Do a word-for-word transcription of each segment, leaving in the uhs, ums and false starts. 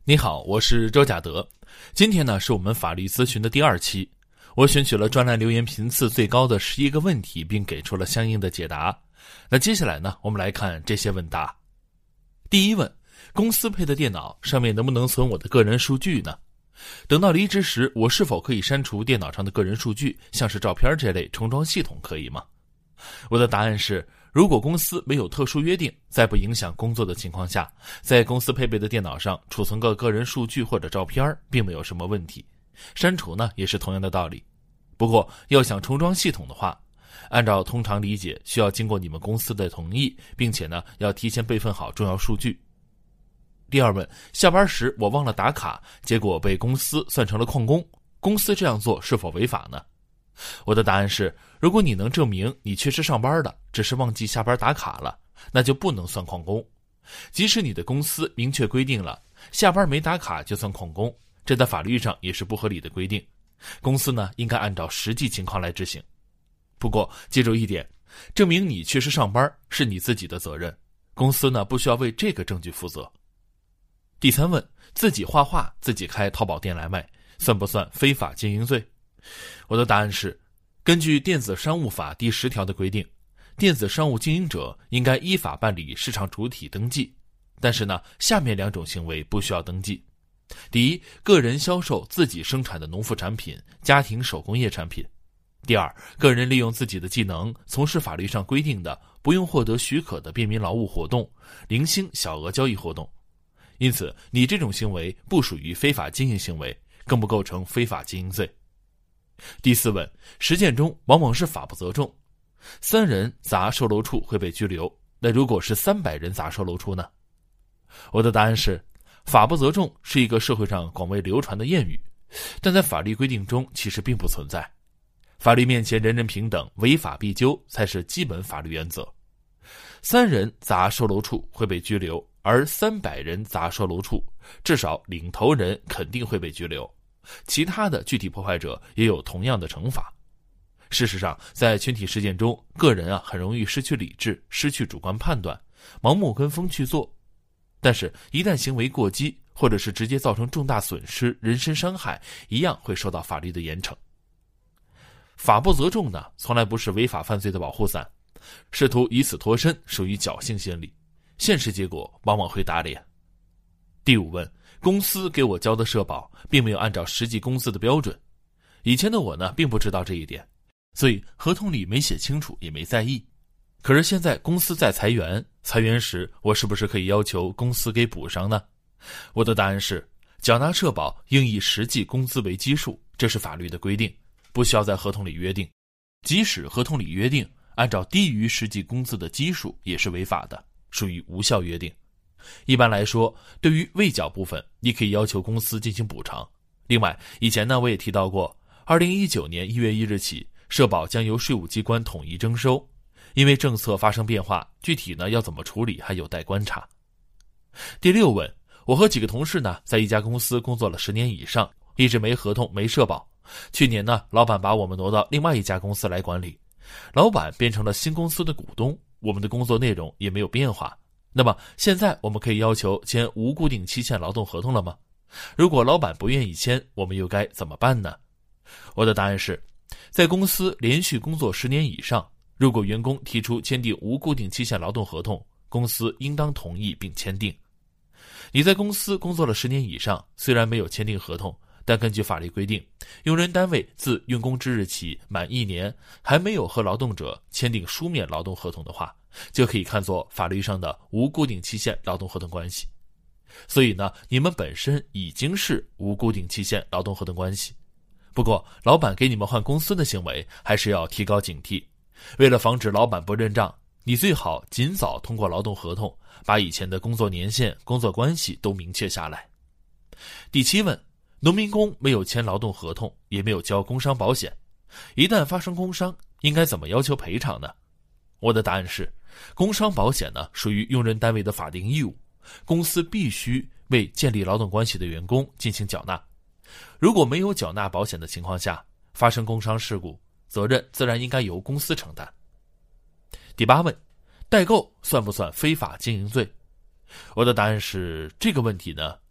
你好，我是周甲德。今天呢是我们法律咨询的第二期，我选取了专栏留言频次最高的十一个问题，并给出了相应的解答。那接下来呢，我们来看这些问答。第一问，公司配的电脑上面能不能存我的个人数据呢？等到离职时，我是否可以删除电脑上的个人数据，像是照片这类重装系统可以吗？我的答案是，如果公司没有特殊约定，在不影响工作的情况下，在公司配备的电脑上储存个个人数据或者照片，并没有什么问题。删除呢，也是同样的道理。不过，要想重装系统的话，按照通常理解，需要经过你们公司的同意，并且呢，要提前备份好重要数据。第二问，下班时我忘了打卡，结果被公司算成了旷工，公司这样做是否违法呢？我的答案是，如果你能证明你确实上班了，只是忘记下班打卡了，那就不能算旷工。即使你的公司明确规定了下班没打卡就算旷工，这在法律上也是不合理的规定。公司呢，应该按照实际情况来执行。不过记住一点，证明你确实上班是你自己的责任，公司呢不需要为这个证据负责。第三问，自己画画自己开淘宝店来卖，算不算非法经营罪？我的答案是，根据电子商务法第十条的规定，电子商务经营者应该依法办理市场主体登记，但是呢，下面两种行为不需要登记。第一，个人销售自己生产的农副产品、家庭手工业产品。第二，个人利用自己的技能从事法律上规定的不用获得许可的便民劳务活动、零星小额交易活动。因此，你这种行为不属于非法经营行为，更不构成非法经营罪。第四问，实践中往往是法不责众，三人砸售楼处会被拘留，那如果是三百人砸售楼处呢？我的答案是，法不责众是一个社会上广为流传的谚语，但在法律规定中其实并不存在。法律面前人人平等，违法必究才是基本法律原则。三人砸售楼处会被拘留，而三百人砸售楼处，至少领头人肯定会被拘留，其他的具体破坏者也有同样的惩罚。事实上，在群体事件中，个人啊很容易失去理智，失去主观判断，盲目跟风去做。但是，一旦行为过激，或者是直接造成重大损失、人身伤害，一样会受到法律的严惩。法不责众呢，从来不是违法犯罪的保护伞，试图以此脱身，属于侥幸心理，现实结果往往会打脸。第五问，公司给我交的社保并没有按照实际工资的标准。以前的我呢，并不知道这一点，所以合同里没写清楚，也没在意。可是现在公司在裁员，裁员时我是不是可以要求公司给补上呢？我的答案是，缴纳社保应以实际工资为基数，这是法律的规定，不需要在合同里约定。即使合同里约定，按照低于实际工资的基数也是违法的，属于无效约定。一般来说，对于未缴部分，你可以要求公司进行补偿。另外，以前呢我也提到过，二零一九年一月一日起，社保将由税务机关统一征收。因为政策发生变化，具体呢要怎么处理还有待观察。第六问，我和几个同事呢在一家公司工作了十年以上，一直没合同没社保。去年呢，老板把我们挪到另外一家公司来管理，老板变成了新公司的股东，我们的工作内容也没有变化。那么现在我们可以要求签无固定期限劳动合同了吗？如果老板不愿意签，我们又该怎么办呢？我的答案是，在公司连续工作十年以上，如果员工提出签订无固定期限劳动合同，公司应当同意并签订。你在公司工作了十年以上，虽然没有签订合同，但根据法律规定，用人单位自用工之日起满一年还没有和劳动者签订书面劳动合同的话，就可以看作法律上的无固定期限劳动合同关系。所以呢，你们本身已经是无固定期限劳动合同关系。不过，老板给你们换公司的行为还是要提高警惕。为了防止老板不认账，你最好尽早通过劳动合同，把以前的工作年限、工作关系都明确下来。第七问，农民工没有签劳动合同，也没有交工伤保险，一旦发生工伤，应该怎么要求赔偿呢？我的答案是，工伤保险呢属于用人单位的法定义务，公司必须为建立劳动关系的员工进行缴纳。如果没有缴纳保险的情况下，发生工伤事故，责任自然应该由公司承担。第八问，代购算不算非法经营罪？我的答案是，这个问题呢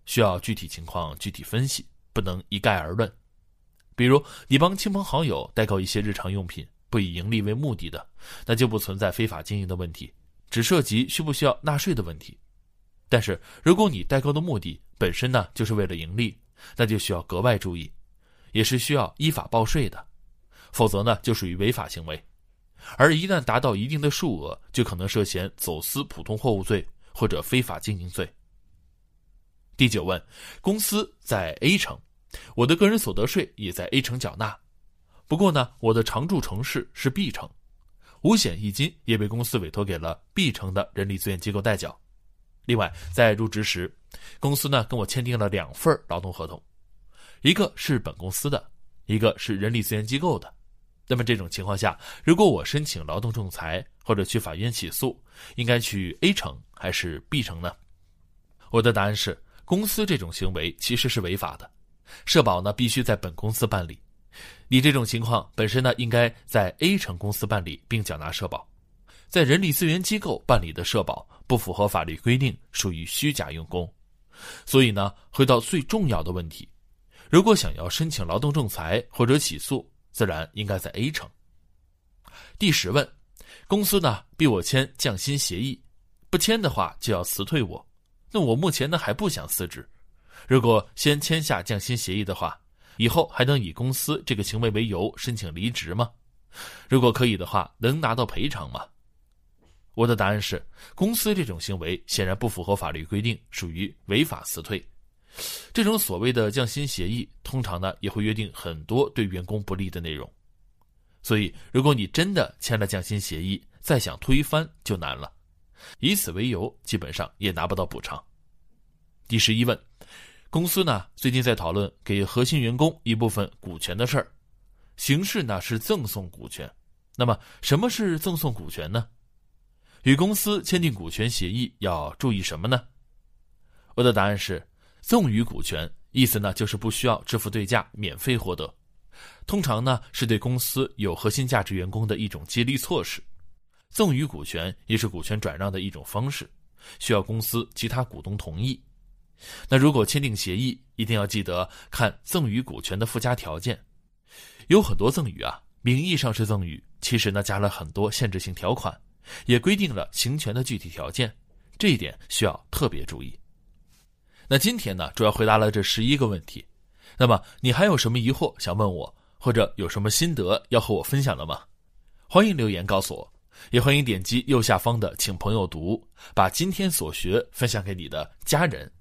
需要具体情况具体分析，不能一概而论。比如你帮亲朋好友代购一些日常用品，不以盈利为目的的，那就不存在非法经营的问题，只涉及需不需要纳税的问题。但是如果你代购的目的本身呢就是为了盈利，那就需要格外注意，也是需要依法报税的，否则呢就属于违法行为。而一旦达到一定的数额，就可能涉嫌走私普通货物罪或者非法经营罪。第九问，公司在 A 城，我的个人所得税也在 A 城缴纳，不过呢，我的常住城市是 B 城，五险一金也被公司委托给了 B 城的人力资源机构代缴。另外，在入职时，公司呢跟我签订了两份劳动合同，一个是本公司的，一个是人力资源机构的。那么这种情况下，如果我申请劳动仲裁或者去法院起诉，应该去 A 城还是 B 城呢？我的答案是，公司这种行为其实是违法的，社保呢必须在本公司办理。你这种情况本身呢应该在 A 城公司办理并缴纳社保，在人力资源机构办理的社保不符合法律规定，属于虚假用工。所以呢，回到最重要的问题，如果想要申请劳动仲裁或者起诉，自然应该在 A 城。第十问，公司呢逼我签降薪协议，不签的话就要辞退我，那我目前呢还不想辞职，如果先签下降薪协议的话，以后还能以公司这个行为为由申请离职吗？如果可以的话，能拿到赔偿吗？我的答案是，公司这种行为显然不符合法律规定，属于违法辞退。这种所谓的降薪协议，通常呢也会约定很多对员工不利的内容，所以如果你真的签了降薪协议，再想推翻就难了，以此为由，基本上也拿不到补偿。第十一问，公司呢最近在讨论给核心员工一部分股权的事儿，形式呢是赠送股权。那么什么是赠送股权呢？与公司签订股权协议要注意什么呢？我的答案是，赠与股权意思呢就是不需要支付对价，免费获得，通常呢是对公司有核心价值员工的一种激励措施。赠与股权也是股权转让的一种方式，需要公司其他股东同意。那如果签订协议，一定要记得看赠与股权的附加条件。有很多赠与啊，名义上是赠与，其实呢加了很多限制性条款，也规定了行权的具体条件，这一点需要特别注意。那今天呢，主要回答了这十一个问题。那么你还有什么疑惑想问我，或者有什么心得要和我分享的吗？欢迎留言告诉我，也欢迎点击右下方的请朋友读，把今天所学分享给你的家人